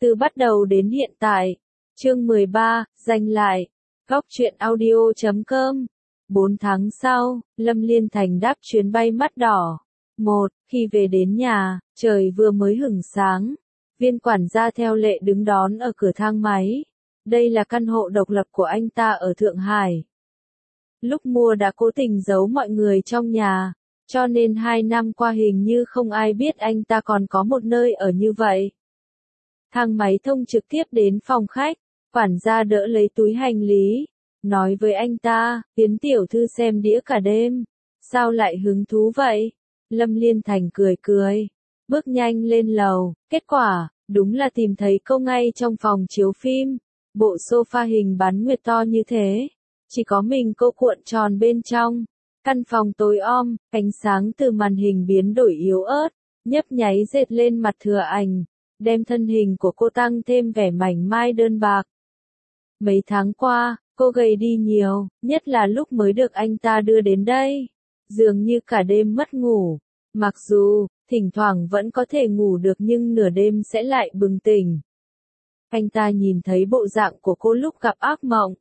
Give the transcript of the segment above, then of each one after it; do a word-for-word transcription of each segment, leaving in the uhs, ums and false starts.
Từ bắt đầu đến hiện tại. Chương mười ba, giành lại. Góc truyện audio chấm com. Bốn tháng sau, Lâm Liên Thành đáp chuyến bay mắt đỏ. Một, khi về đến nhà, trời vừa mới hửng sáng. Viên quản gia theo lệ đứng đón ở cửa thang máy. Đây là căn hộ độc lập của anh ta ở Thượng Hải. Lúc mua đã cố tình giấu mọi người trong nhà, cho nên hai năm qua hình như không ai biết anh ta còn có một nơi ở như vậy. Thang máy thông trực tiếp đến phòng khách, quản gia đỡ lấy túi hành lý, nói với anh ta, Tiến tiểu thư xem đĩa cả đêm, sao lại hứng thú vậy? Lâm Liên Thành cười cười, bước nhanh lên lầu, kết quả, đúng là tìm thấy cô ngay trong phòng chiếu phim, bộ sofa hình bán nguyệt to như thế, chỉ có mình cô cuộn tròn bên trong. Căn phòng tối om, ánh sáng từ màn hình biến đổi yếu ớt, nhấp nháy dệt lên mặt thừa ảnh, đem thân hình của cô tăng thêm vẻ mảnh mai đơn bạc. Mấy tháng qua, cô gầy đi nhiều, nhất là lúc mới được anh ta đưa đến đây. Dường như cả đêm mất ngủ. Mặc dù, thỉnh thoảng vẫn có thể ngủ được nhưng nửa đêm sẽ lại bừng tỉnh. Anh ta nhìn thấy bộ dạng của cô lúc gặp ác mộng.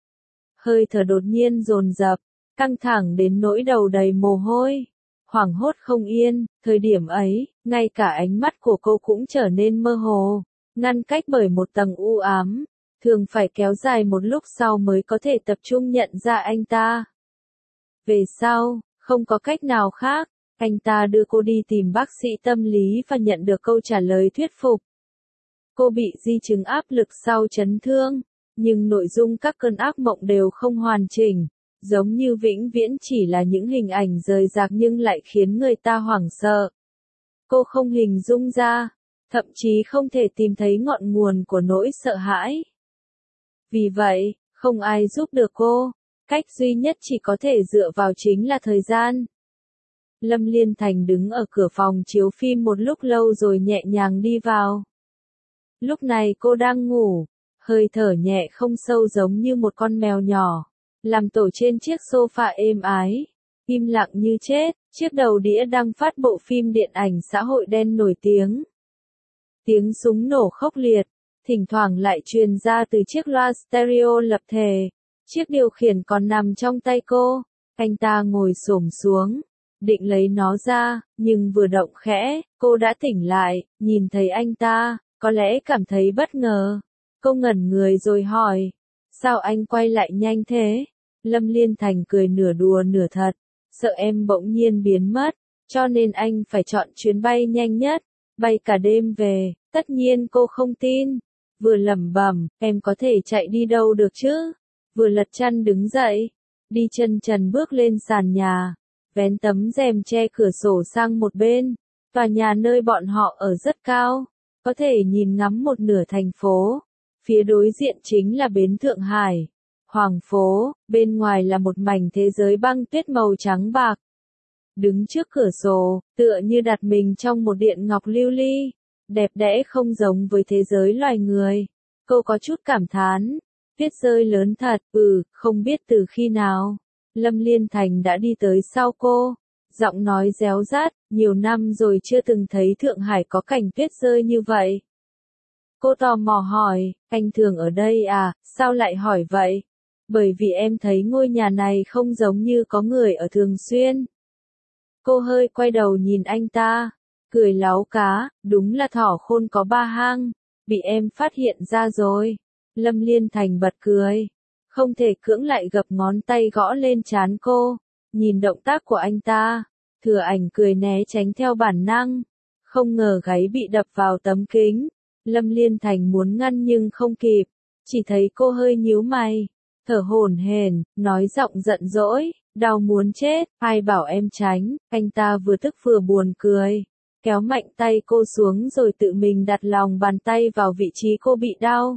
Hơi thở đột nhiên dồn dập, căng thẳng đến nỗi đầu đầy mồ hôi. Hoảng hốt không yên, thời điểm ấy, ngay cả ánh mắt của cô cũng trở nên mơ hồ, ngăn cách bởi một tầng u ám, thường phải kéo dài một lúc sau mới có thể tập trung nhận ra anh ta. Về sau, không có cách nào khác, anh ta đưa cô đi tìm bác sĩ tâm lý và nhận được câu trả lời thuyết phục. Cô bị di chứng áp lực sau chấn thương, nhưng nội dung các cơn ác mộng đều không hoàn chỉnh. Giống như vĩnh viễn chỉ là những hình ảnh rời rạc nhưng lại khiến người ta hoảng sợ. Cô không hình dung ra, thậm chí không thể tìm thấy ngọn nguồn của nỗi sợ hãi. Vì vậy, không ai giúp được cô, cách duy nhất chỉ có thể dựa vào chính là thời gian. Lâm Liên Thành đứng ở cửa phòng chiếu phim một lúc lâu rồi nhẹ nhàng đi vào. Lúc này cô đang ngủ, hơi thở nhẹ không sâu giống như một con mèo nhỏ. Làm tổ trên chiếc sofa êm ái, im lặng như chết, chiếc đầu đĩa đang phát bộ phim điện ảnh xã hội đen nổi tiếng. Tiếng súng nổ khốc liệt, thỉnh thoảng lại truyền ra từ chiếc loa stereo lập thể, chiếc điều khiển còn nằm trong tay cô, anh ta ngồi xổm xuống, định lấy nó ra, nhưng vừa động khẽ, cô đã tỉnh lại, nhìn thấy anh ta, có lẽ cảm thấy bất ngờ. Cô ngẩn người rồi hỏi, sao anh quay lại nhanh thế? Lâm Liên Thành cười nửa đùa nửa thật, sợ em bỗng nhiên biến mất, cho nên anh phải chọn chuyến bay nhanh nhất, bay cả đêm về, tất nhiên cô không tin. Vừa lẩm bẩm, em có thể chạy đi đâu được chứ? Vừa lật chăn đứng dậy, đi chân trần bước lên sàn nhà, vén tấm rèm che cửa sổ sang một bên, tòa nhà nơi bọn họ ở rất cao, có thể nhìn ngắm một nửa thành phố, phía đối diện chính là bến Thượng Hải. Hoàng phố, bên ngoài là một mảnh thế giới băng tuyết màu trắng bạc. Đứng trước cửa sổ, tựa như đặt mình trong một điện ngọc lưu ly, đẹp đẽ không giống với thế giới loài người. Cô có chút cảm thán, tuyết rơi lớn thật, ừ, không biết từ khi nào. Lâm Liên Thành đã đi tới sau cô, giọng nói réo rát, nhiều năm rồi chưa từng thấy Thượng Hải có cảnh tuyết rơi như vậy. Cô tò mò hỏi, anh thường ở đây à, sao lại hỏi vậy? Bởi vì em thấy ngôi nhà này không giống như có người ở thường xuyên. Cô hơi quay đầu nhìn anh ta, cười láu cá, đúng là thỏ khôn có ba hang, bị em phát hiện ra rồi. Lâm Liên Thành bật cười, không thể cưỡng lại gập ngón tay gõ lên trán cô, nhìn động tác của anh ta, thừa ảnh cười né tránh theo bản năng, không ngờ gáy bị đập vào tấm kính. Lâm Liên Thành muốn ngăn nhưng không kịp, chỉ thấy cô hơi nhíu mày. Thở hổn hển, nói giọng giận dỗi, đau muốn chết, ai bảo em tránh, anh ta vừa tức vừa buồn cười, kéo mạnh tay cô xuống rồi tự mình đặt lòng bàn tay vào vị trí cô bị đau.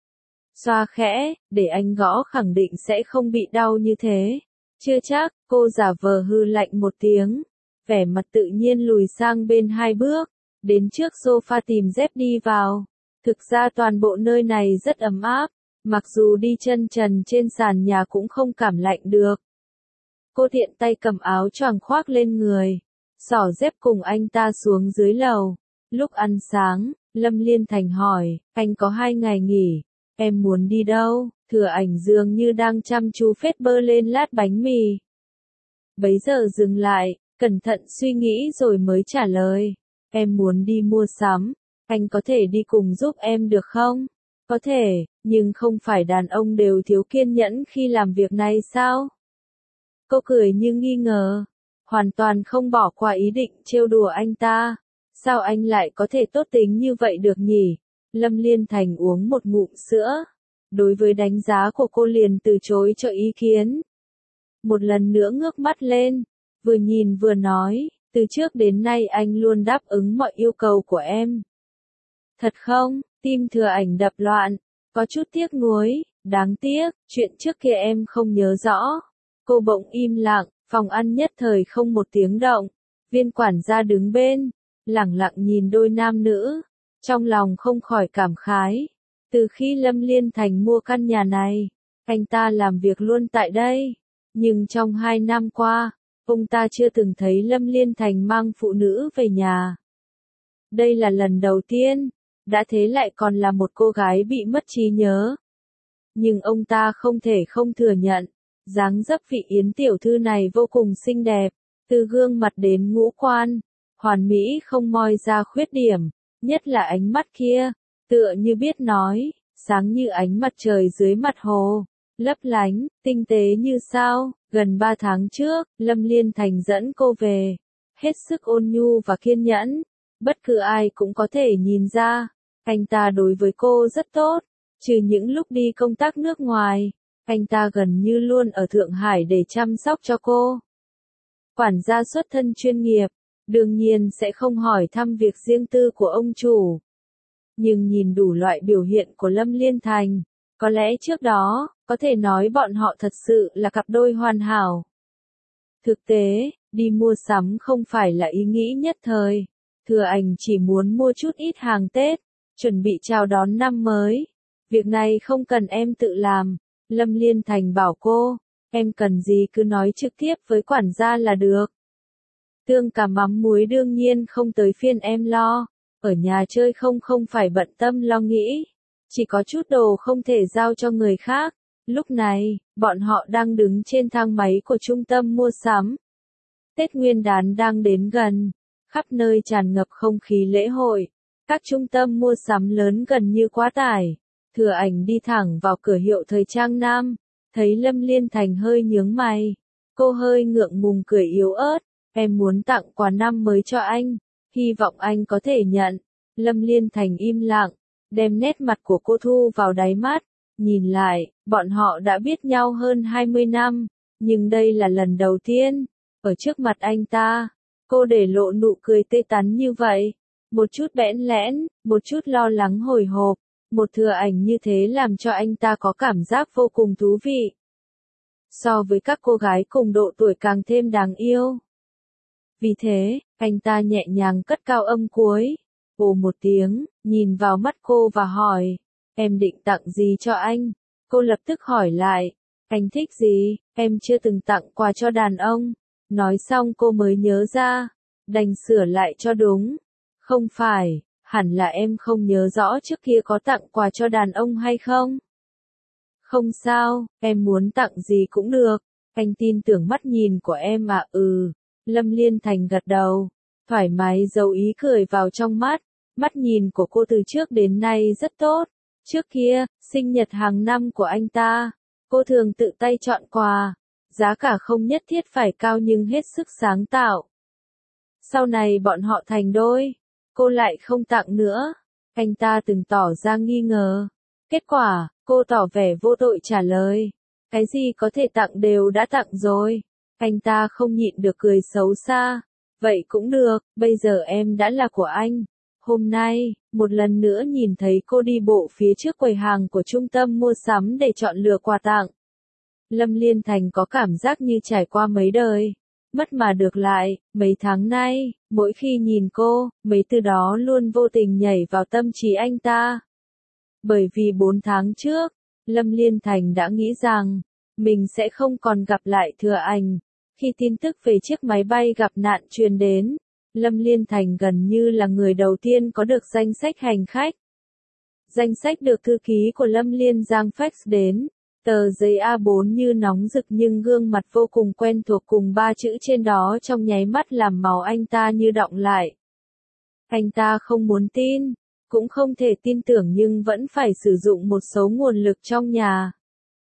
Xoa khẽ, để anh gõ khẳng định sẽ không bị đau như thế. Chưa chắc, cô giả vờ hư lạnh một tiếng, vẻ mặt tự nhiên lùi sang bên hai bước, đến trước sofa tìm dép đi vào. Thực ra toàn bộ nơi này rất ấm áp. Mặc dù đi chân trần trên sàn nhà cũng không cảm lạnh được. Cô tiện tay cầm áo choàng khoác lên người, xỏ dép cùng anh ta xuống dưới lầu. Lúc ăn sáng, Lâm Liên Thành hỏi, anh có hai ngày nghỉ, em muốn đi đâu? Thừa Ảnh dường như đang chăm chú phết bơ lên lát bánh mì. Bấy giờ dừng lại, cẩn thận suy nghĩ rồi mới trả lời, em muốn đi mua sắm, anh có thể đi cùng giúp em được không? Có thể, nhưng không phải đàn ông đều thiếu kiên nhẫn khi làm việc này sao? Cô cười như nghi ngờ, hoàn toàn không bỏ qua ý định trêu đùa anh ta. Sao anh lại có thể tốt tính như vậy được nhỉ? Lâm Liên Thành uống một ngụm sữa. Đối với đánh giá của cô liền từ chối cho ý kiến. Một lần nữa ngước mắt lên, vừa nhìn vừa nói, từ trước đến nay anh luôn đáp ứng mọi yêu cầu của em. Thật không? Tim Thừa Ảnh đập loạn, có chút tiếc nuối, đáng tiếc, chuyện trước kia em không nhớ rõ. Cô bỗng im lặng, phòng ăn nhất thời không một tiếng động. Viên quản gia đứng bên, lẳng lặng nhìn đôi nam nữ, trong lòng không khỏi cảm khái. Từ khi Lâm Liên Thành mua căn nhà này, anh ta làm việc luôn tại đây. Nhưng trong hai năm qua, ông ta chưa từng thấy Lâm Liên Thành mang phụ nữ về nhà. Đây là lần đầu tiên, đã thế lại còn là một cô gái bị mất trí nhớ. Nhưng ông ta không thể không thừa nhận, dáng dấp vị Yến tiểu thư này vô cùng xinh đẹp, từ gương mặt đến ngũ quan, hoàn mỹ không moi ra khuyết điểm, nhất là ánh mắt kia, tựa như biết nói, sáng như ánh mặt trời dưới mặt hồ, lấp lánh, tinh tế như sao. Gần ba tháng trước, Lâm Liên Thành dẫn cô về, hết sức ôn nhu và kiên nhẫn, bất cứ ai cũng có thể nhìn ra, anh ta đối với cô rất tốt, trừ những lúc đi công tác nước ngoài, anh ta gần như luôn ở Thượng Hải để chăm sóc cho cô. Quản gia xuất thân chuyên nghiệp, đương nhiên sẽ không hỏi thăm việc riêng tư của ông chủ. Nhưng nhìn đủ loại biểu hiện của Lâm Liên Thành, có lẽ trước đó, có thể nói bọn họ thật sự là cặp đôi hoàn hảo. Thực tế, đi mua sắm không phải là ý nghĩ nhất thời. Thừa Ảnh chỉ muốn mua chút ít hàng Tết, chuẩn bị chào đón năm mới. Việc này không cần em tự làm. Lâm Liên Thành bảo cô, em cần gì cứ nói trực tiếp với quản gia là được. Tương cả mắm muối đương nhiên không tới phiên em lo. Ở nhà chơi không không phải bận tâm lo nghĩ. Chỉ có chút đồ không thể giao cho người khác. Lúc này, bọn họ đang đứng trên thang máy của trung tâm mua sắm. Tết Nguyên đán đang đến gần, khắp nơi tràn ngập không khí lễ hội. Các trung tâm mua sắm lớn gần như quá tải. Thừa Ảnh đi thẳng vào cửa hiệu thời trang nam, thấy Lâm Liên Thành hơi nhướng mày. Cô hơi ngượng ngùng cười yếu ớt, em muốn tặng quà năm mới cho anh, hy vọng anh có thể nhận. Lâm Liên Thành im lặng, đem nét mặt của cô thu vào đáy mắt, nhìn lại, bọn họ đã biết nhau hơn hai mươi năm, nhưng đây là lần đầu tiên, ở trước mặt anh ta, cô để lộ nụ cười tươi tắn như vậy, một chút bẽn lẽn, một chút lo lắng hồi hộp, một Thừa Ảnh như thế làm cho anh ta có cảm giác vô cùng thú vị. So với các cô gái cùng độ tuổi càng thêm đáng yêu. Vì thế, anh ta nhẹ nhàng cất cao âm cuối, ồ một tiếng, nhìn vào mắt cô và hỏi, em định tặng gì cho anh? Cô lập tức hỏi lại, anh thích gì? Em chưa từng tặng quà cho đàn ông. Nói xong cô mới nhớ ra, đành sửa lại cho đúng. Không phải, hẳn là em không nhớ rõ trước kia có tặng quà cho đàn ông hay không? Không sao, em muốn tặng gì cũng được. Anh tin tưởng mắt nhìn của em à ừ. Lâm Liên Thành gật đầu, thoải mái giấu ý cười vào trong mắt. Mắt nhìn của cô từ trước đến nay rất tốt. Trước kia, sinh nhật hàng năm của anh ta, cô thường tự tay chọn quà. Giá cả không nhất thiết phải cao nhưng hết sức sáng tạo. Sau này bọn họ thành đôi, cô lại không tặng nữa. Anh ta từng tỏ ra nghi ngờ. Kết quả, cô tỏ vẻ vô tội trả lời. Cái gì có thể tặng đều đã tặng rồi. Anh ta không nhịn được cười xấu xa. Vậy cũng được, bây giờ em đã là của anh. Hôm nay, một lần nữa nhìn thấy cô đi bộ phía trước quầy hàng của trung tâm mua sắm để chọn lựa quà tặng. Lâm Liên Thành có cảm giác như trải qua mấy đời. Mất mà được lại, mấy tháng nay, mỗi khi nhìn cô, mấy từ đó luôn vô tình nhảy vào tâm trí anh ta. Bởi vì bốn tháng trước, Lâm Liên Thành đã nghĩ rằng, mình sẽ không còn gặp lại Thừa Ảnh. Khi tin tức về chiếc máy bay gặp nạn truyền đến, Lâm Liên Thành gần như là người đầu tiên có được danh sách hành khách. Danh sách được thư ký của Lâm Liên Giang fax đến. Tờ giấy A bốn như nóng rực nhưng gương mặt vô cùng quen thuộc cùng ba chữ trên đó trong nháy mắt làm máu anh ta như đọng lại. Anh ta không muốn tin, cũng không thể tin tưởng nhưng vẫn phải sử dụng một số nguồn lực trong nhà.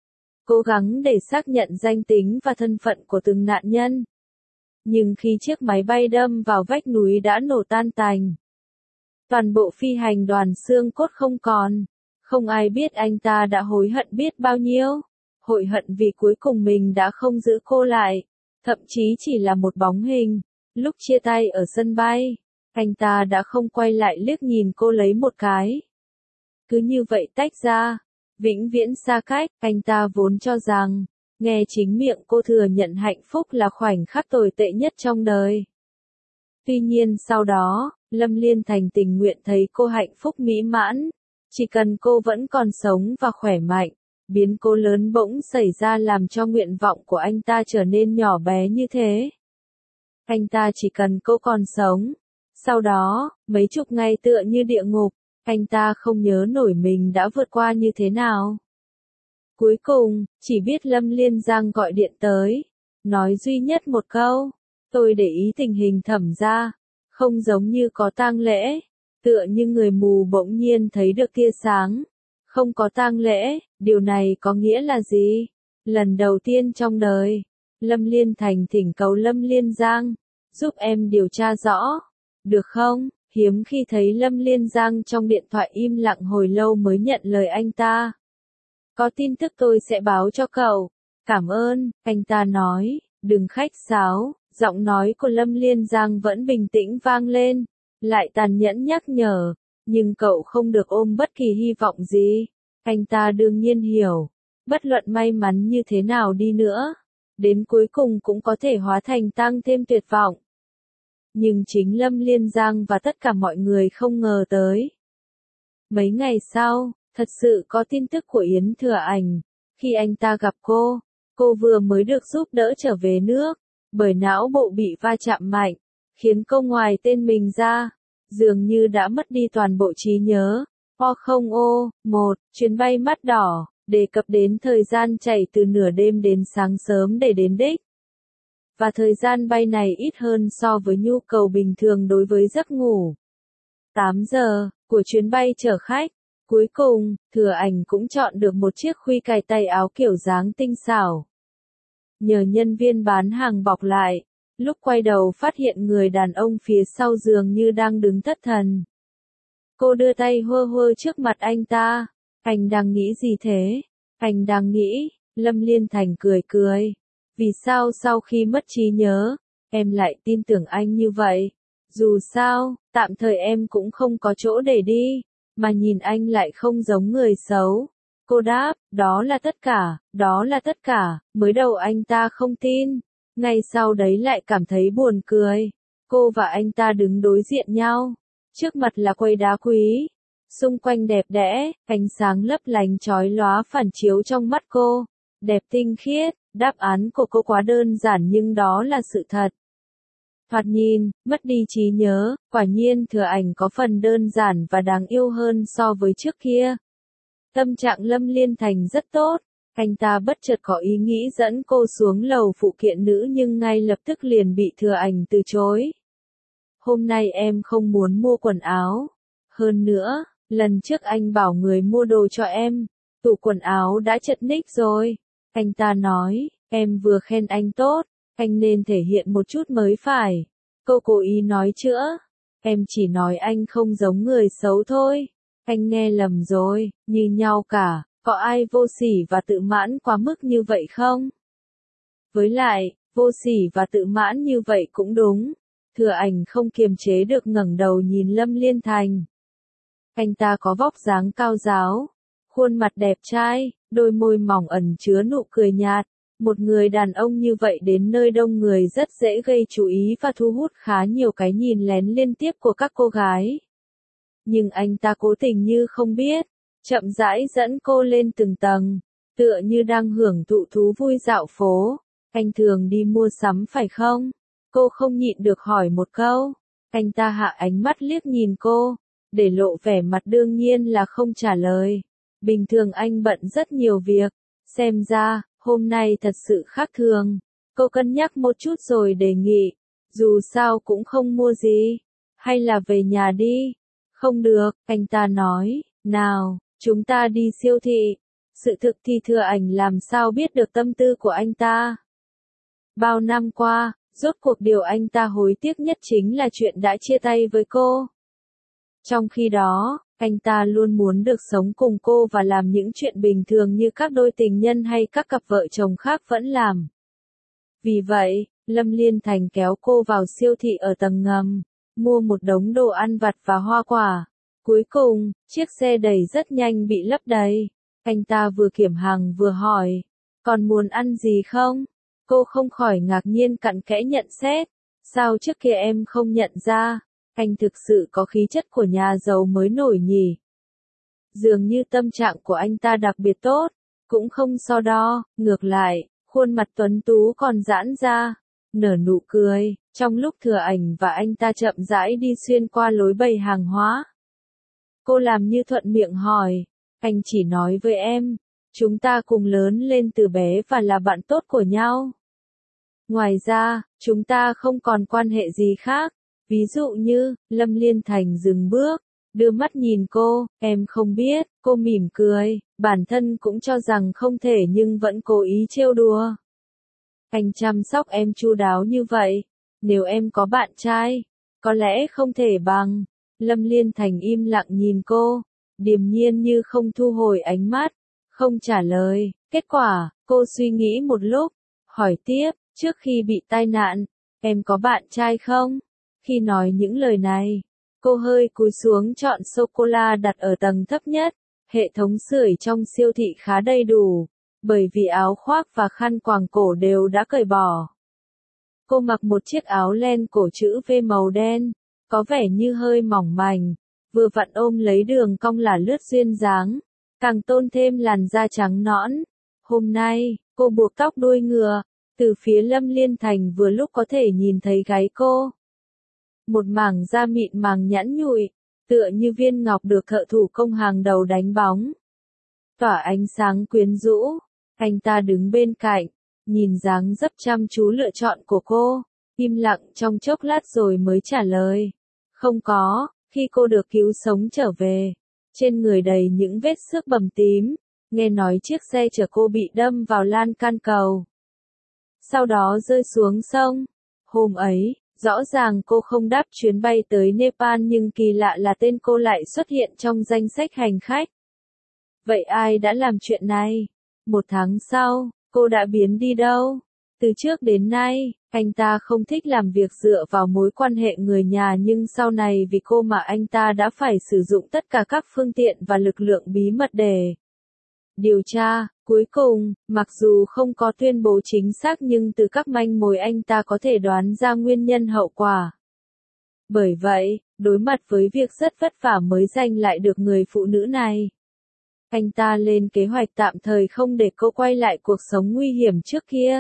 Cố gắng để xác nhận danh tính và thân phận của từng nạn nhân. Nhưng khi chiếc máy bay đâm vào vách núi đã nổ tan tành. Toàn bộ phi hành đoàn xương cốt không còn. Không ai biết anh ta đã hối hận biết bao nhiêu. Hối hận vì cuối cùng mình đã không giữ cô lại. Thậm chí chỉ là một bóng hình. Lúc chia tay ở sân bay, anh ta đã không quay lại liếc nhìn cô lấy một cái. Cứ như vậy tách ra. Vĩnh viễn xa cách, anh ta vốn cho rằng, nghe chính miệng cô thừa nhận hạnh phúc là khoảnh khắc tồi tệ nhất trong đời. Tuy nhiên sau đó, Lâm Liên Thành tình nguyện thấy cô hạnh phúc mỹ mãn. Chỉ cần cô vẫn còn sống và khỏe mạnh, biến cố lớn bỗng xảy ra làm cho nguyện vọng của anh ta trở nên nhỏ bé như thế. Anh ta chỉ cần cô còn sống. Sau đó, mấy chục ngày tựa như địa ngục, anh ta không nhớ nổi mình đã vượt qua như thế nào. Cuối cùng, chỉ biết Lâm Liên Giang gọi điện tới, nói duy nhất một câu, tôi để ý tình hình Thẩm gia, không giống như có tang lễ, tựa như người mù bỗng nhiên thấy được tia sáng. Không có tang lễ, điều này có nghĩa là gì? Lần đầu tiên trong đời, Lâm Liên Thành thỉnh cầu Lâm Liên Giang, giúp em điều tra rõ, được không? Hiếm khi thấy Lâm Liên Giang trong điện thoại im lặng hồi lâu mới nhận lời anh ta. Có tin tức tôi sẽ báo cho cậu. Cảm ơn, anh ta nói, đừng khách sáo. Giọng nói của Lâm Liên Giang vẫn bình tĩnh vang lên, lại tàn nhẫn nhắc nhở, nhưng cậu không được ôm bất kỳ hy vọng gì. Anh ta đương nhiên hiểu, bất luận may mắn như thế nào đi nữa, đến cuối cùng cũng có thể hóa thành tăng thêm tuyệt vọng. Nhưng chính Lâm Liên Giang và tất cả mọi người không ngờ tới. Mấy ngày sau, thật sự có tin tức của Yến Thừa Ảnh. Khi anh ta gặp cô, cô vừa mới được giúp đỡ trở về nước, bởi não bộ bị va chạm mạnh, khiến cô ngoài tên mình ra, dường như đã mất đi toàn bộ trí nhớ. O không O, một, chuyến bay mắt đỏ, đề cập đến thời gian chạy từ nửa đêm đến sáng sớm để đến đích. Và thời gian bay này ít hơn so với nhu cầu bình thường đối với giấc ngủ. tám giờ, của chuyến bay chở khách. Cuối cùng, Thừa Ảnh cũng chọn được một chiếc khuy cài tay áo kiểu dáng tinh xảo. Nhờ nhân viên bán hàng bọc lại, lúc quay đầu phát hiện người đàn ông phía sau giường như đang đứng thất thần. Cô đưa tay hơ hơ trước mặt anh ta. Anh đang nghĩ gì thế? Anh đang nghĩ, Lâm Liên Thành cười cười. Vì sao sau khi mất trí nhớ, em lại tin tưởng anh như vậy? Dù sao, tạm thời em cũng không có chỗ để đi, mà nhìn anh lại không giống người xấu. Cô đáp, đó là tất cả, đó là tất cả. Mới đầu anh ta không tin, ngay sau đấy lại cảm thấy buồn cười. Cô và anh ta đứng đối diện nhau, trước mặt là quầy đá quý, xung quanh đẹp đẽ, ánh sáng lấp lánh chói lóa phản chiếu trong mắt cô, đẹp tinh khiết. Đáp án của cô quá đơn giản nhưng đó là sự thật. Thoạt nhìn, mất đi trí nhớ, quả nhiên Thừa Ảnh có phần đơn giản và đáng yêu hơn so với trước kia. Tâm trạng Lâm Liên Thành rất tốt, anh ta bất chợt có ý nghĩ dẫn cô xuống lầu phụ kiện nữ nhưng ngay lập tức liền bị Thừa Ảnh từ chối. Hôm nay em không muốn mua quần áo. Hơn nữa, lần trước anh bảo người mua đồ cho em, tủ quần áo đã chật ních rồi. Anh ta nói, em vừa khen anh tốt, anh nên thể hiện một chút mới phải. Cô cố ý nói chữa, em chỉ nói anh không giống người xấu thôi. Anh nghe lầm rồi, như nhau cả, có ai vô sỉ và tự mãn quá mức như vậy không? Với lại, vô sỉ và tự mãn như vậy cũng đúng. Thừa Ảnh không kiềm chế được ngẩng đầu nhìn Lâm Liên Thành. Anh ta có vóc dáng cao ráo, khuôn mặt đẹp trai, đôi môi mỏng ẩn chứa nụ cười nhạt. Một người đàn ông như vậy đến nơi đông người rất dễ gây chú ý và thu hút khá nhiều cái nhìn lén liên tiếp của các cô gái. Nhưng anh ta cố tình như không biết, chậm rãi dẫn cô lên từng tầng, tựa như đang hưởng thụ thú vui dạo phố. Anh thường đi mua sắm phải không? Cô không nhịn được hỏi một câu. Anh ta hạ ánh mắt liếc nhìn cô, để lộ vẻ mặt đương nhiên là không trả lời. Bình thường anh bận rất nhiều việc, xem ra, hôm nay thật sự khác thường. Cô cân nhắc một chút rồi đề nghị, dù sao cũng không mua gì, hay là về nhà đi. Không được, anh ta nói, nào, chúng ta đi siêu thị. Sự thực thì Thừa Ảnh làm sao biết được tâm tư của anh ta. Bao năm qua, rốt cuộc điều anh ta hối tiếc nhất chính là chuyện đã chia tay với cô. Trong khi đó, anh ta luôn muốn được sống cùng cô và làm những chuyện bình thường như các đôi tình nhân hay các cặp vợ chồng khác vẫn làm. Vì vậy, Lâm Liên Thành kéo cô vào siêu thị ở tầng ngầm, mua một đống đồ ăn vặt và hoa quả. Cuối cùng, chiếc xe đầy rất nhanh bị lấp đầy. Anh ta vừa kiểm hàng vừa hỏi, còn muốn ăn gì không? Cô không khỏi ngạc nhiên cặn kẽ nhận xét, sao trước kia em không nhận ra, anh thực sự có khí chất của nhà giàu mới nổi nhỉ. Dường như tâm trạng của anh ta đặc biệt tốt, cũng không so đo, ngược lại, khuôn mặt tuấn tú còn giãn ra, nở nụ cười, trong lúc Thừa Ảnh và anh ta chậm rãi đi xuyên qua lối bày hàng hóa. Cô làm như thuận miệng hỏi, anh chỉ nói với em, chúng ta cùng lớn lên từ bé và là bạn tốt của nhau. Ngoài ra, chúng ta không còn quan hệ gì khác, ví dụ như, Lâm Liên Thành dừng bước, đưa mắt nhìn cô, em không biết, cô mỉm cười, bản thân cũng cho rằng không thể nhưng vẫn cố ý trêu đùa. Anh chăm sóc em chu đáo như vậy, nếu em có bạn trai, có lẽ không thể bằng. Lâm Liên Thành im lặng nhìn cô, điềm nhiên như không thu hồi ánh mắt, không trả lời. Kết quả, cô suy nghĩ một lúc, hỏi tiếp, trước khi bị tai nạn, em có bạn trai không? Khi nói những lời này, cô hơi cúi xuống chọn sô-cô-la đặt ở tầng thấp nhất. Hệ thống sưởi trong siêu thị khá đầy đủ, bởi vì áo khoác và khăn quàng cổ đều đã cởi bỏ. Cô mặc một chiếc áo len cổ chữ V màu đen, có vẻ như hơi mỏng mảnh, vừa vặn ôm lấy đường cong là lướt duyên dáng, càng tôn thêm làn da trắng nõn. Hôm nay, cô buộc tóc đuôi ngựa, từ phía Lâm Liên Thành vừa lúc có thể nhìn thấy gáy cô. Một mảng da mịn màng nhẵn nhụi, tựa như viên ngọc được thợ thủ công hàng đầu đánh bóng. Tỏa ánh sáng quyến rũ, anh ta đứng bên cạnh, nhìn dáng dấp chăm chú lựa chọn của cô, im lặng trong chốc lát rồi mới trả lời. Không có, khi cô được cứu sống trở về, trên người đầy những vết xước bầm tím, nghe nói chiếc xe chở cô bị đâm vào lan can cầu. Sau đó rơi xuống sông. Hôm ấy, rõ ràng cô không đáp chuyến bay tới Nepal nhưng kỳ lạ là tên cô lại xuất hiện trong danh sách hành khách. Vậy ai đã làm chuyện này? Một tháng sau, cô đã biến đi đâu? Từ trước đến nay, anh ta không thích làm việc dựa vào mối quan hệ người nhà nhưng sau này vì cô mà anh ta đã phải sử dụng tất cả các phương tiện và lực lượng bí mật để điều tra. Cuối cùng, mặc dù không có tuyên bố chính xác nhưng từ các manh mối anh ta có thể đoán ra nguyên nhân hậu quả. Bởi vậy, đối mặt với việc rất vất vả mới giành lại được người phụ nữ này, anh ta lên kế hoạch tạm thời không để cô quay lại cuộc sống nguy hiểm trước kia.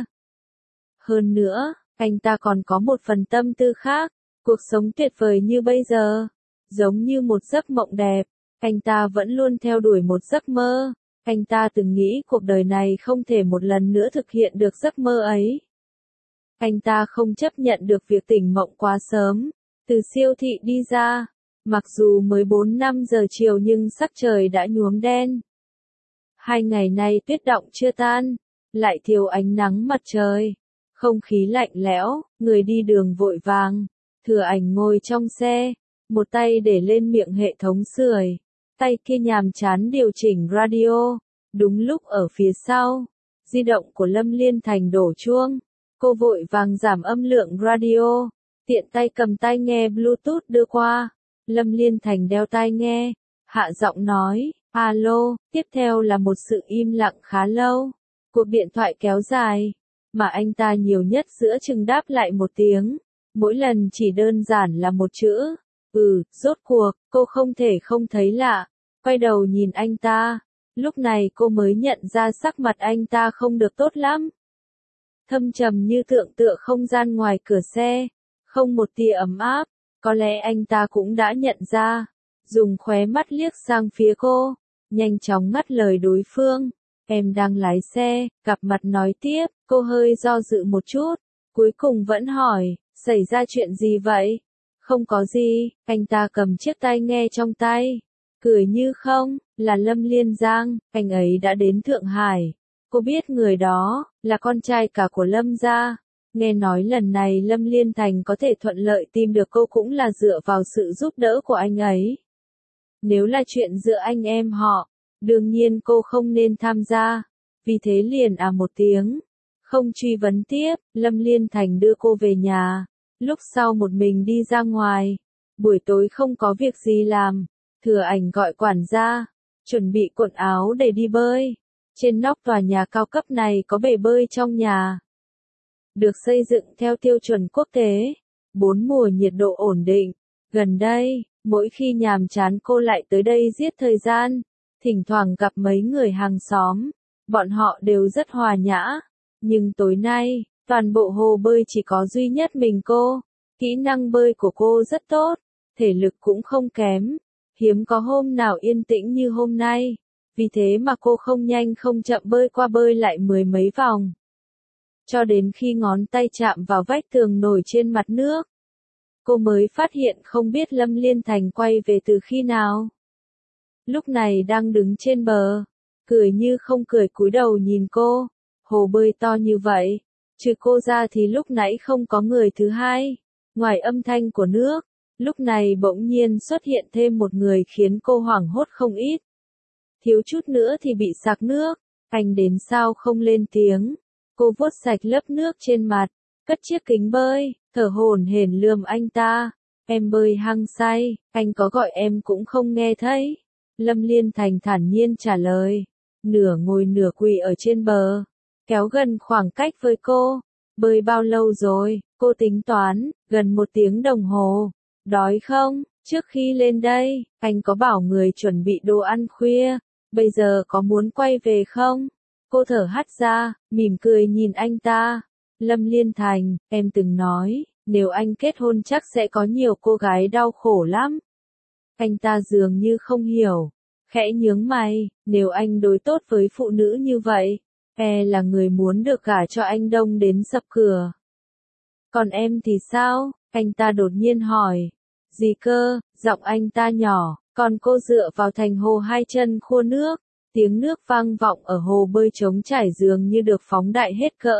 Hơn nữa, anh ta còn có một phần tâm tư khác, cuộc sống tuyệt vời như bây giờ, giống như một giấc mộng đẹp, anh ta vẫn luôn theo đuổi một giấc mơ. Anh ta từng nghĩ cuộc đời này không thể một lần nữa thực hiện được giấc mơ ấy. Anh ta không chấp nhận được việc tỉnh mộng quá sớm, từ siêu thị đi ra, mặc dù mới bốn năm giờ chiều nhưng sắc trời đã nhuốm đen. Hai ngày nay tuyết động chưa tan, lại thiếu ánh nắng mặt trời, không khí lạnh lẽo, người đi đường vội vàng. Thừa Ảnh ngồi trong xe, một tay để lên miệng hệ thống sưởi, tay kia nhàm chán điều chỉnh radio. Đúng lúc ở phía sau, di động của Lâm Liên Thành đổ chuông, cô vội vàng giảm âm lượng radio, tiện tay cầm tai nghe Bluetooth đưa qua. Lâm Liên Thành đeo tai nghe, hạ giọng nói, alo, tiếp theo là một sự im lặng khá lâu. Cuộc điện thoại kéo dài, mà anh ta nhiều nhất giữa chừng đáp lại một tiếng, mỗi lần chỉ đơn giản là một chữ, ừ. Rốt cuộc, cô không thể không thấy lạ, quay đầu nhìn anh ta, lúc này cô mới nhận ra sắc mặt anh ta không được tốt lắm. Thâm trầm như tượng tựa không gian ngoài cửa xe, không một tia ấm áp, Có lẽ anh ta cũng đã nhận ra, dùng khóe mắt liếc sang phía cô, nhanh chóng ngắt lời đối phương. Em đang lái xe, gặp mặt nói tiếp, cô hơi do dự một chút, cuối cùng vẫn hỏi, xảy ra chuyện gì vậy? Không có gì, anh ta cầm chiếc tai nghe trong tay, cười như không, là Lâm Liên Giang, anh ấy đã đến Thượng Hải. Cô biết người đó, là con trai cả của Lâm gia. Nghe nói lần này Lâm Liên Thành có thể thuận lợi tìm được cô cũng là dựa vào sự giúp đỡ của anh ấy. Nếu là chuyện giữa anh em họ, đương nhiên cô không nên tham gia, vì thế liền à một tiếng. Không truy vấn tiếp, Lâm Liên Thành đưa cô về nhà, lúc sau một mình đi ra ngoài. Buổi tối không có việc gì làm, Thừa Ảnh gọi quản gia, chuẩn bị quần áo để đi bơi. Trên nóc tòa nhà cao cấp này có bể bơi trong nhà, được xây dựng theo tiêu chuẩn quốc tế, bốn mùa nhiệt độ ổn định. Gần đây, mỗi khi nhàm chán cô lại tới đây giết thời gian, thỉnh thoảng gặp mấy người hàng xóm, bọn họ đều rất hòa nhã. Nhưng tối nay, toàn bộ hồ bơi chỉ có duy nhất mình cô. Kỹ năng bơi của cô rất tốt, thể lực cũng không kém, hiếm có hôm nào yên tĩnh như hôm nay. Vì thế mà cô không nhanh không chậm bơi qua bơi lại mười mấy vòng, cho đến khi ngón tay chạm vào vách tường nổi trên mặt nước, cô mới phát hiện không biết Lâm Liên Thành quay về từ khi nào. Lúc này đang đứng trên bờ, cười như không cười cúi đầu nhìn cô. Hồ bơi to như vậy, trừ cô ra thì lúc nãy không có người thứ hai. Ngoài âm thanh của nước, lúc này bỗng nhiên xuất hiện thêm một người khiến cô hoảng hốt không ít. Thiếu chút nữa thì bị sặc nước, anh đến sao không lên tiếng. Cô vuốt sạch lớp nước trên mặt, cất chiếc kính bơi, thở hổn hển lườm anh ta. Em bơi hăng say, anh có gọi em cũng không nghe thấy. Lâm Liên Thành thản nhiên trả lời, nửa ngồi nửa quỳ ở trên bờ, kéo gần khoảng cách với cô. Bơi bao lâu rồi? Cô tính toán, gần một tiếng đồng hồ. Đói không? Trước khi lên đây, anh có bảo người chuẩn bị đồ ăn khuya, bây giờ có muốn quay về không? Cô thở hắt ra, mỉm cười nhìn anh ta. Lâm Liên Thành, em từng nói, nếu anh kết hôn chắc sẽ có nhiều cô gái đau khổ lắm. Anh ta dường như không hiểu, khẽ nhướng mày, nếu anh đối tốt với phụ nữ như vậy, e là người muốn được gả cho anh đông đến sập cửa. Còn em thì sao? Anh ta đột nhiên hỏi. Gì cơ? Giọng anh ta nhỏ, còn cô dựa vào thành hồ hai chân khua nước. Tiếng nước vang vọng ở hồ bơi trống trải dường như được phóng đại hết cỡ.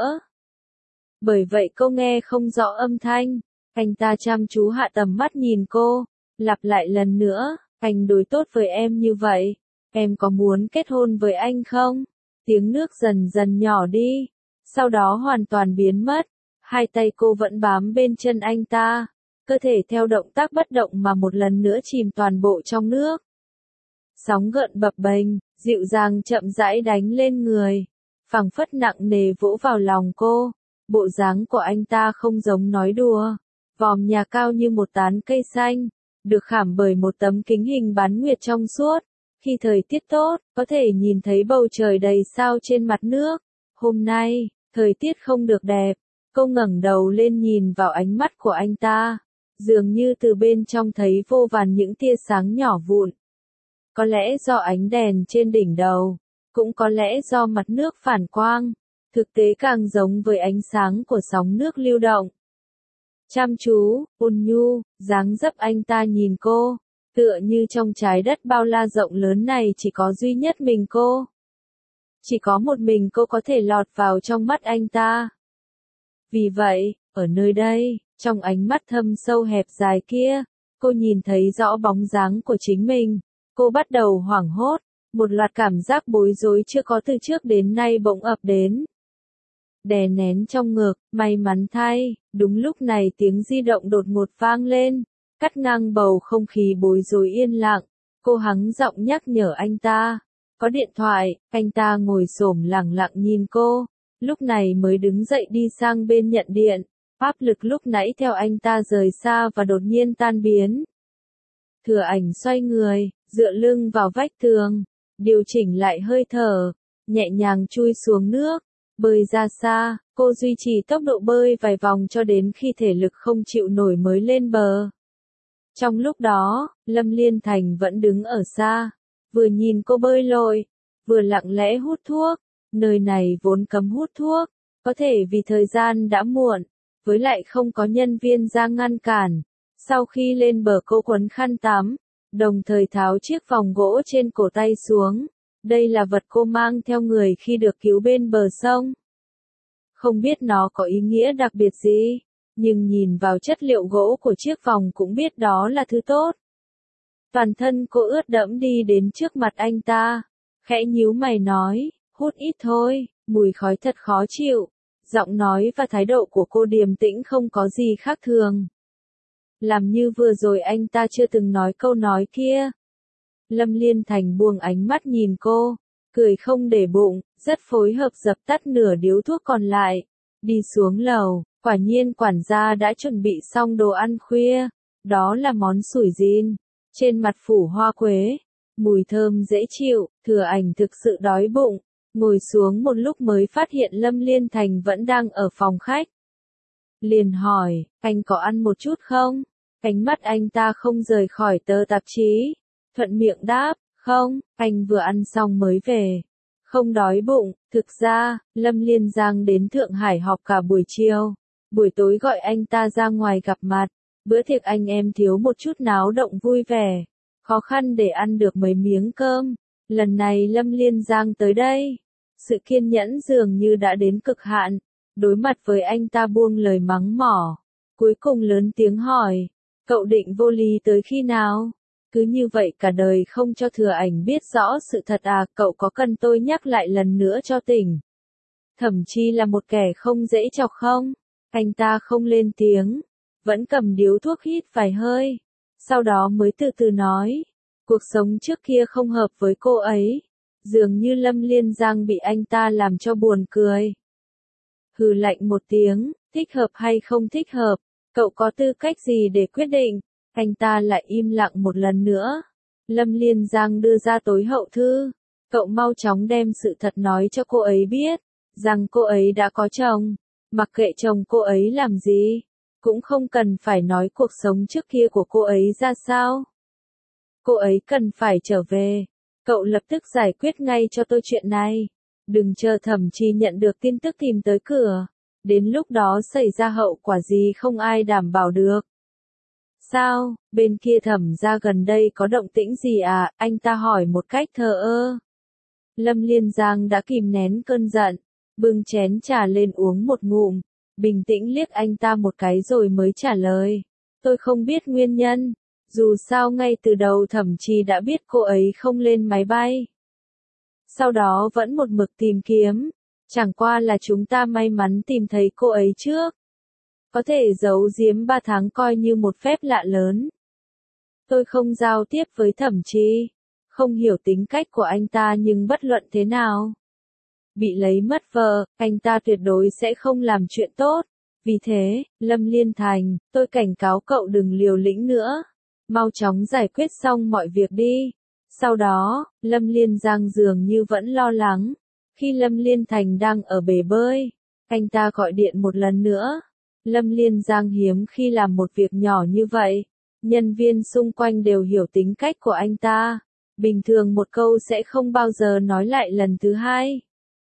Bởi vậy cô nghe không rõ âm thanh. Anh ta chăm chú hạ tầm mắt nhìn cô, lặp lại lần nữa, anh đối tốt với em như vậy, em có muốn kết hôn với anh không? Tiếng nước dần dần nhỏ đi, sau đó hoàn toàn biến mất. Hai tay cô vẫn bám bên chân anh ta, cơ thể theo động tác bất động mà một lần nữa chìm toàn bộ trong nước. Sóng gợn bập bềnh, dịu dàng chậm rãi đánh lên người, phảng phất nặng nề vỗ vào lòng cô. Bộ dáng của anh ta không giống nói đùa, vòm nhà cao như một tán cây xanh, được khảm bởi một tấm kính hình bán nguyệt trong suốt. Khi thời tiết tốt, có thể nhìn thấy bầu trời đầy sao trên mặt nước. Hôm nay, thời tiết không được đẹp. Cô ngẩng đầu lên nhìn vào ánh mắt của anh ta, dường như từ bên trong thấy vô vàn những tia sáng nhỏ vụn. Có lẽ do ánh đèn trên đỉnh đầu, cũng có lẽ do mặt nước phản quang, thực tế càng giống với ánh sáng của sóng nước lưu động. Chăm chú, ôn nhu, dáng dấp anh ta nhìn cô, tựa như trong trái đất bao la rộng lớn này chỉ có duy nhất mình cô. Chỉ có một mình cô có thể lọt vào trong mắt anh ta. Vì vậy, ở nơi đây, trong ánh mắt thâm sâu hẹp dài kia, cô nhìn thấy rõ bóng dáng của chính mình. Cô bắt đầu hoảng hốt, một loạt cảm giác bối rối chưa có từ trước đến nay bỗng ập đến. Đè nén trong ngực, may mắn thay, đúng lúc này tiếng di động đột ngột vang lên, cắt ngang bầu không khí bối rối yên lặng. Cô hắng giọng nhắc nhở anh ta, có điện thoại. Anh ta ngồi xổm lẳng lặng nhìn cô, lúc này mới đứng dậy đi sang bên nhận điện. Áp lực lúc nãy theo anh ta rời xa và đột nhiên tan biến. Thừa Ảnh xoay người, dựa lưng vào vách tường, điều chỉnh lại hơi thở, nhẹ nhàng chui xuống nước, bơi ra xa. Cô duy trì tốc độ bơi vài vòng cho đến khi thể lực không chịu nổi mới lên bờ. Trong lúc đó, Lâm Liên Thành vẫn đứng ở xa, vừa nhìn cô bơi lội, vừa lặng lẽ hút thuốc. Nơi này vốn cấm hút thuốc, có thể vì thời gian đã muộn, với lại không có nhân viên ra ngăn cản. Sau khi lên bờ cô quấn khăn tắm, đồng thời tháo chiếc vòng gỗ trên cổ tay xuống. Đây là vật cô mang theo người khi được cứu bên bờ sông. Không biết nó có ý nghĩa đặc biệt gì, nhưng nhìn vào chất liệu gỗ của chiếc vòng cũng biết đó là thứ tốt. Toàn thân cô ướt đẫm đi đến trước mặt anh ta, khẽ nhíu mày nói, hút ít thôi, mùi khói thật khó chịu. Giọng nói và thái độ của cô điềm tĩnh không có gì khác thường. Làm như vừa rồi anh ta chưa từng nói câu nói kia. Lâm Liên Thành buông ánh mắt nhìn cô, cười không để bụng, rất phối hợp dập tắt nửa điếu thuốc còn lại. Đi xuống lầu, quả nhiên quản gia đã chuẩn bị xong đồ ăn khuya. Đó là món sủi rin, trên mặt phủ hoa quế, mùi thơm dễ chịu. Thừa Ảnh thực sự đói bụng, ngồi xuống một lúc mới phát hiện Lâm Liên Thành vẫn đang ở phòng khách. Liền hỏi, anh có ăn một chút không? Ánh mắt anh ta không rời khỏi tờ tạp chí. Thuận miệng đáp, không, anh vừa ăn xong mới về. Không đói bụng. Thực ra, Lâm Liên Giang đến Thượng Hải họp cả buổi chiều. Buổi tối gọi anh ta ra ngoài gặp mặt. Bữa tiệc anh em thiếu một chút náo động vui vẻ. Khó khăn để ăn được mấy miếng cơm. Lần này Lâm Liên Giang tới đây. Sự kiên nhẫn dường như đã đến cực hạn. Đối mặt với anh ta buông lời mắng mỏ. Cuối cùng lớn tiếng hỏi, cậu định vô lý tới khi nào? Cứ như vậy cả đời không cho Thừa Ảnh biết rõ sự thật à? Cậu có cần tôi nhắc lại lần nữa cho tỉnh? Thậm chí là một kẻ không dễ chọc không? Anh ta không lên tiếng, vẫn cầm điếu thuốc hít vài hơi. Sau đó mới từ từ nói, cuộc sống trước kia không hợp với cô ấy. Dường như Lâm Liên Giang bị anh ta làm cho buồn cười. Hừ lạnh một tiếng, thích hợp hay không thích hợp, cậu có tư cách gì để quyết định? Anh ta lại im lặng một lần nữa. Lâm Liên Giang đưa ra tối hậu thư. Cậu mau chóng đem sự thật nói cho cô ấy biết, rằng cô ấy đã có chồng. Mặc kệ chồng cô ấy làm gì, cũng không cần phải nói cuộc sống trước kia của cô ấy ra sao. Cô ấy cần phải trở về. Cậu lập tức giải quyết ngay cho tôi chuyện này. Đừng chờ Thẩm Chi nhận được tin tức tìm tới cửa. Đến lúc đó xảy ra hậu quả gì không ai đảm bảo được. Sao, bên kia Thẩm gia gần đây có động tĩnh gì à? Anh ta hỏi một cách thờ ơ. Lâm Liên Giang đã kìm nén cơn giận, bưng chén trà lên uống một ngụm, bình tĩnh liếc anh ta một cái rồi mới trả lời. Tôi không biết nguyên nhân, dù sao ngay từ đầu Thẩm Chi đã biết cô ấy không lên máy bay. Sau đó vẫn một mực tìm kiếm, chẳng qua là chúng ta may mắn tìm thấy cô ấy trước. Có thể giấu giếm ba tháng coi như một phép lạ lớn. Tôi không giao tiếp với Thẩm Chi, không hiểu tính cách của anh ta nhưng bất luận thế nào. Bị lấy mất vợ, anh ta tuyệt đối sẽ không làm chuyện tốt. Vì thế, Lâm Liên Thành, tôi cảnh cáo cậu đừng liều lĩnh nữa. Mau chóng giải quyết xong mọi việc đi. Sau đó, Lâm Liên Giang dường như vẫn lo lắng. Khi Lâm Liên Thành đang ở bể bơi, anh ta gọi điện một lần nữa. Lâm Liên Giang hiếm khi làm một việc nhỏ như vậy. Nhân viên xung quanh đều hiểu tính cách của anh ta. Bình thường một câu sẽ không bao giờ nói lại lần thứ hai.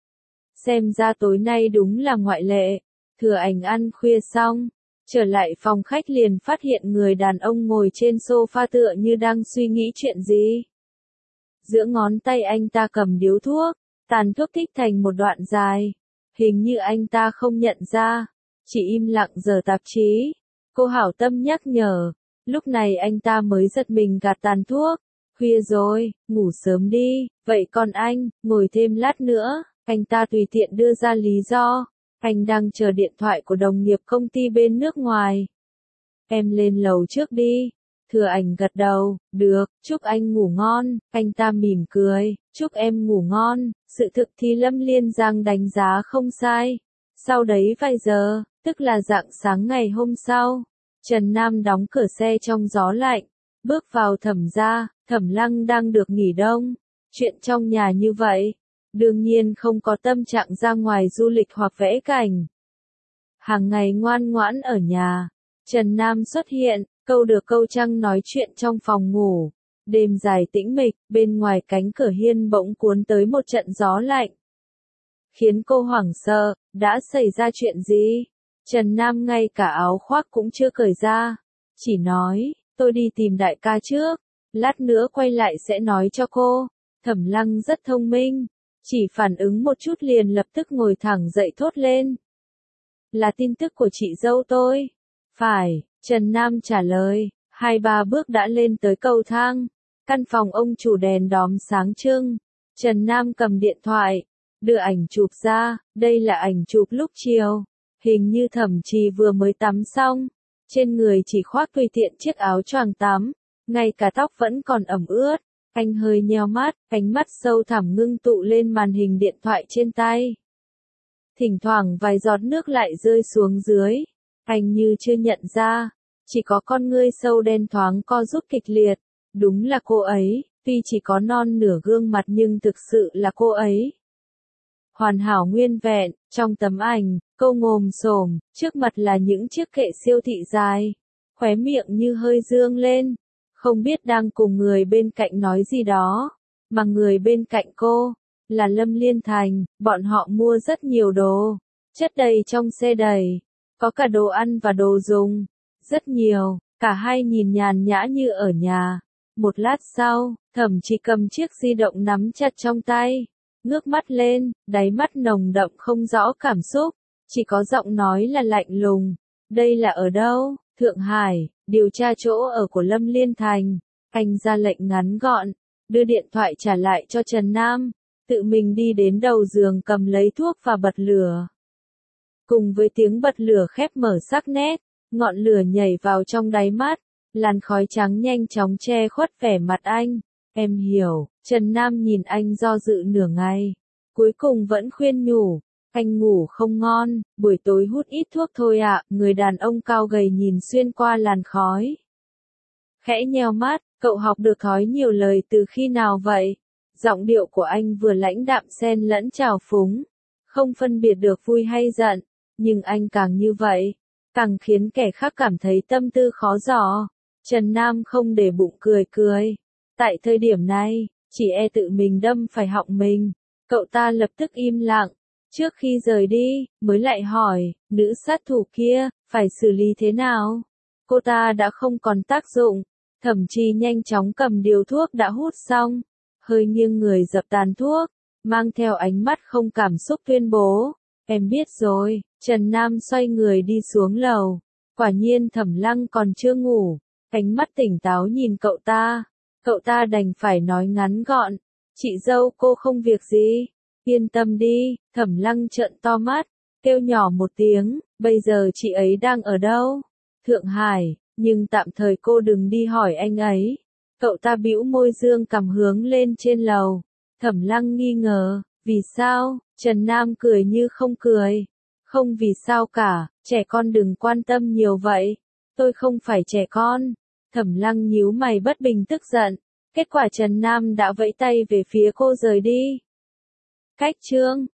Xem ra tối nay đúng là ngoại lệ. Thừa Ảnh ăn khuya xong, trở lại phòng khách liền phát hiện người đàn ông ngồi trên sofa tựa như đang suy nghĩ chuyện gì. Giữa ngón tay anh ta cầm điếu thuốc, tàn thuốc thích thành một đoạn dài. Hình như anh ta không nhận ra, chỉ im lặng giở tạp chí. Cô hảo tâm nhắc nhở, lúc này anh ta mới giật mình gạt tàn thuốc. Khuya rồi, ngủ sớm đi, vậy còn anh, ngồi thêm lát nữa. Anh ta tùy tiện đưa ra lý do, anh đang chờ điện thoại của đồng nghiệp công ty bên nước ngoài. Em lên lầu trước đi. Thừa Ảnh gật đầu, được, chúc anh ngủ ngon. Anh ta mỉm cười, chúc em ngủ ngon. Sự thực thì Lâm Liên Giang đánh giá không sai. Sau đấy vài giờ, tức là rạng sáng ngày hôm sau, Trần Nam đóng cửa xe trong gió lạnh, bước vào Thẩm gia. Thẩm Lăng đang được nghỉ đông. Chuyện trong nhà như vậy, đương nhiên không có tâm trạng ra ngoài du lịch hoặc vẽ cảnh. Hàng ngày ngoan ngoãn ở nhà, Trần Nam xuất hiện, câu được câu trăng nói chuyện trong phòng ngủ. Đêm dài tĩnh mịch, bên ngoài cánh cửa hiên bỗng cuốn tới một trận gió lạnh. Khiến cô hoảng sợ, đã xảy ra chuyện gì? Trần Nam ngay cả áo khoác cũng chưa cởi ra. Chỉ nói, tôi đi tìm đại ca trước, lát nữa quay lại sẽ nói cho cô. Thẩm Lăng rất thông minh, chỉ phản ứng một chút liền lập tức ngồi thẳng dậy thốt lên. Là tin tức của chị dâu tôi. Phải, Trần Nam trả lời, hai ba bước đã lên tới cầu thang. Căn phòng ông chủ đèn đóm sáng trưng. Trần Nam cầm điện thoại, đưa ảnh chụp ra, đây là ảnh chụp lúc chiều. Hình như Thẩm Trì vừa mới tắm xong, trên người chỉ khoác tùy tiện chiếc áo choàng tắm, ngay cả tóc vẫn còn ẩm ướt. Anh hơi nheo mắt, ánh mắt sâu thẳm ngưng tụ lên màn hình điện thoại trên tay. Thỉnh thoảng vài giọt nước lại rơi xuống dưới. Anh như chưa nhận ra, chỉ có con ngươi sâu đen thoáng co rút kịch liệt. Đúng là cô ấy, tuy chỉ có non nửa gương mặt nhưng thực sự là cô ấy. Hoàn hảo nguyên vẹn, trong tấm ảnh, cô ngồm xổm, trước mặt là những chiếc kệ siêu thị dài, khóe miệng như hơi dương lên, không biết đang cùng người bên cạnh nói gì đó, mà người bên cạnh cô, là Lâm Liên Thành, bọn họ mua rất nhiều đồ, chất đầy trong xe đầy, có cả đồ ăn và đồ dùng, rất nhiều, cả hai nhìn nhàn nhã như ở nhà. Một lát sau, Thẩm Chỉ cầm chiếc di động nắm chặt trong tay, ngước mắt lên, đáy mắt nồng đậm không rõ cảm xúc, chỉ có giọng nói là lạnh lùng. Đây là ở đâu? Thượng Hải, điều tra chỗ ở của Lâm Liên Thành. Anh ra lệnh ngắn gọn, đưa điện thoại trả lại cho Trần Nam, tự mình đi đến đầu giường cầm lấy thuốc và bật lửa. Cùng với tiếng bật lửa khép mở sắc nét, ngọn lửa nhảy vào trong đáy mắt, làn khói trắng nhanh chóng che khuất vẻ mặt anh. Em hiểu, Trần Nam nhìn anh do dự nửa ngày, cuối cùng vẫn khuyên nhủ, anh ngủ không ngon, buổi tối hút ít thuốc thôi ạ. Người đàn ông cao gầy nhìn xuyên qua làn khói. Khẽ nheo mắt, cậu học được thói nhiều lời từ khi nào vậy? Giọng điệu của anh vừa lãnh đạm xen lẫn trào phúng, không phân biệt được vui hay giận, nhưng anh càng như vậy, càng khiến kẻ khác cảm thấy tâm tư khó dò. Trần Nam không để bụng cười cười. Tại thời điểm này, chỉ e tự mình đâm phải họng mình. Cậu ta lập tức im lặng. Trước khi rời đi, mới lại hỏi, nữ sát thủ kia, phải xử lý thế nào? Cô ta đã không còn tác dụng. Thẩm Trì nhanh chóng cầm điếu thuốc đã hút xong, hơi nghiêng người dập tàn thuốc, mang theo ánh mắt không cảm xúc tuyên bố. Em biết rồi. Trần Nam xoay người đi xuống lầu. Quả nhiên Thẩm Lăng còn chưa ngủ. Ánh mắt tỉnh táo nhìn cậu ta. Cậu ta đành phải nói ngắn gọn. Chị dâu cô không việc gì. Yên tâm đi. Thẩm Lăng trợn to mắt, kêu nhỏ một tiếng. Bây giờ chị ấy đang ở đâu? Thượng Hải, nhưng tạm thời cô đừng đi hỏi anh ấy. Cậu ta bĩu môi dương cằm hướng lên trên lầu. Thẩm Lăng nghi ngờ. Vì sao? Trần Nam cười như không cười. Không vì sao cả, trẻ con đừng quan tâm nhiều vậy. Tôi không phải trẻ con. Thẩm Lăng nhíu mày bất bình tức giận. Kết quả Trần Nam đã vẫy tay về phía cô rời đi. Cách chương